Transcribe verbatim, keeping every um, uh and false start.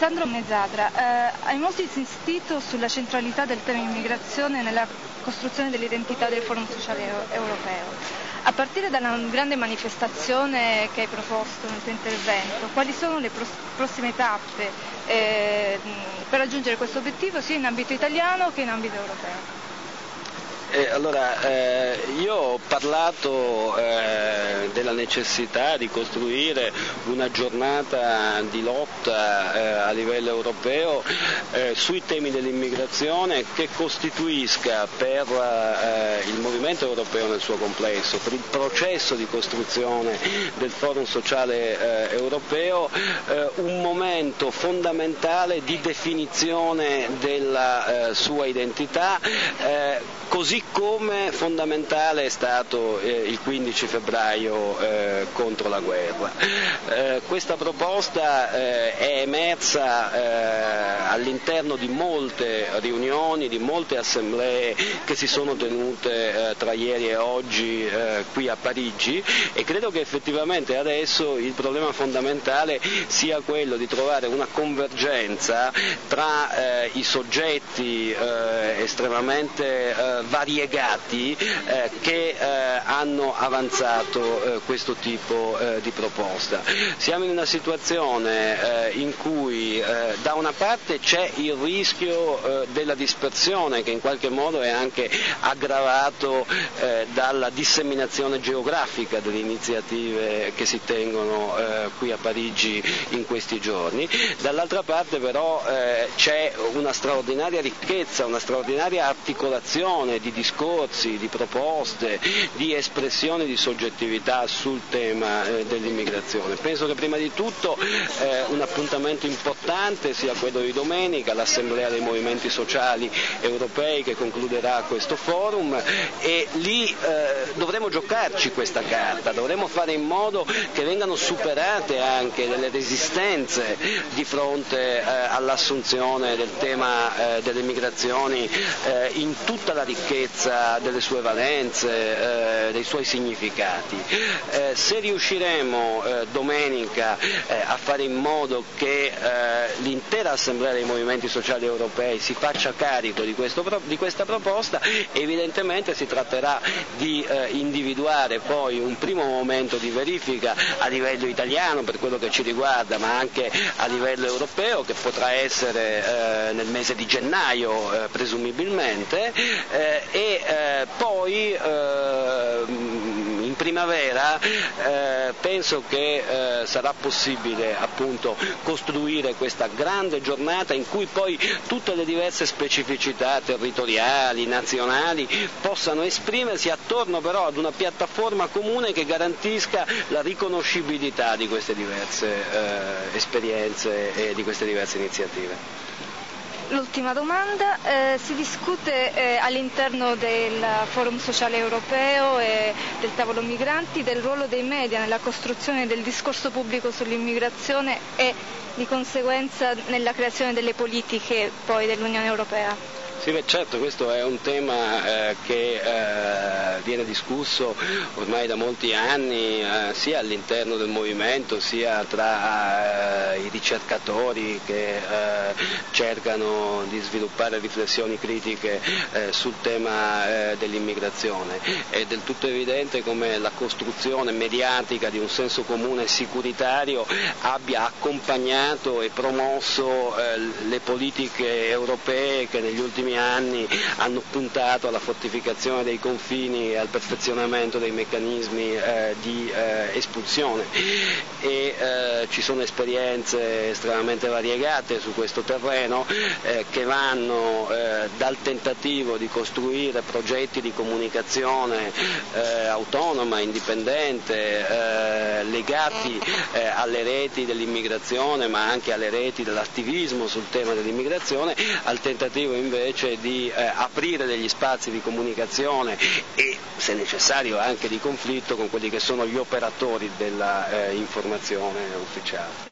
Sandro Mezzadra, eh, hai molto insistito sulla centralità del tema immigrazione nella costruzione dell'identità del Forum Sociale Europeo. A partire dalla grande manifestazione che hai proposto nel tuo intervento, quali sono le prossime tappe eh, per raggiungere questo obiettivo sia in ambito italiano che in ambito europeo? Eh, allora, eh, io ho parlato eh, della necessità di costruire una giornata di lotta eh, a livello europeo eh, sui temi dell'immigrazione che costituisca per eh, il movimento europeo nel suo complesso, per il processo di costruzione del Forum Sociale eh, Europeo, eh, un momento fondamentale di definizione della eh, sua identità, eh, così come fondamentale è stato eh, il quindici febbraio eh, contro la guerra. Eh, questa proposta eh, è emersa eh, all'interno di molte riunioni, di molte assemblee che si sono tenute eh, tra ieri e oggi eh, qui a Parigi, e credo che effettivamente adesso il problema fondamentale sia quello di trovare una convergenza tra eh, i soggetti eh, estremamente eh, variegati Eh, che eh, hanno avanzato eh, questo tipo eh, di proposta. Siamo in una situazione eh, in cui eh, da una parte c'è il rischio eh, della dispersione, che in qualche modo è anche aggravato eh, dalla disseminazione geografica delle iniziative che si tengono eh, qui a Parigi in questi giorni. Dall'altra parte però eh, c'è una straordinaria ricchezza, una straordinaria articolazione di discorsi, di proposte, di espressioni di soggettività sul tema eh, dell'immigrazione. Penso che prima di tutto eh, un appuntamento importante sia quello di domenica, l'Assemblea dei Movimenti Sociali Europei che concluderà questo forum, e lì eh, dovremo giocarci questa carta, dovremo fare in modo che vengano superate anche delle resistenze di fronte eh, all'assunzione del tema eh, delle migrazioni eh, in tutta la ricchezza delle sue valenze, eh, dei suoi significati. Eh, se riusciremo eh, domenica eh, a fare in modo che eh, l'intera Assemblea dei Movimenti Sociali Europei si faccia carico di, questo, di questa proposta, evidentemente si tratterà di eh, individuare poi un primo momento di verifica a livello italiano per quello che ci riguarda, ma anche a livello europeo, che potrà essere eh, nel mese di gennaio eh, presumibilmente, eh, e eh, poi eh, in primavera eh, penso che eh, sarà possibile appunto costruire questa grande giornata in cui poi tutte le diverse specificità territoriali, nazionali possano esprimersi attorno però ad una piattaforma comune che garantisca la riconoscibilità di queste diverse eh, esperienze e di queste diverse iniziative. L'ultima domanda, eh, si discute eh, all'interno del Forum Sociale Europeo e del tavolo migranti del ruolo dei media nella costruzione del discorso pubblico sull'immigrazione e di conseguenza nella creazione delle politiche poi dell'Unione Europea. Sì, beh, certo, questo è un tema eh, che eh, viene discusso ormai da molti anni, eh, sia all'interno del movimento, sia tra eh, i ricercatori che eh, cercano di sviluppare riflessioni critiche eh, sul tema eh, dell'immigrazione. È del tutto evidente come la costruzione mediatica di un senso comune sicuritario abbia accompagnato e promosso eh, le politiche europee che negli ultimi anni hanno puntato alla fortificazione dei confini e al perfezionamento dei meccanismi eh, di eh, espulsione, e eh, ci sono esperienze estremamente variegate su questo terreno eh, che vanno eh, dal tentativo di costruire progetti di comunicazione eh, autonoma, indipendente, eh, legati eh, alle reti dell'immigrazione ma anche alle reti dell'attivismo sul tema dell'immigrazione, al tentativo invece di eh, aprire degli spazi di comunicazione e, se necessario, anche di conflitto con quelli che sono gli operatori della eh, informazione ufficiale.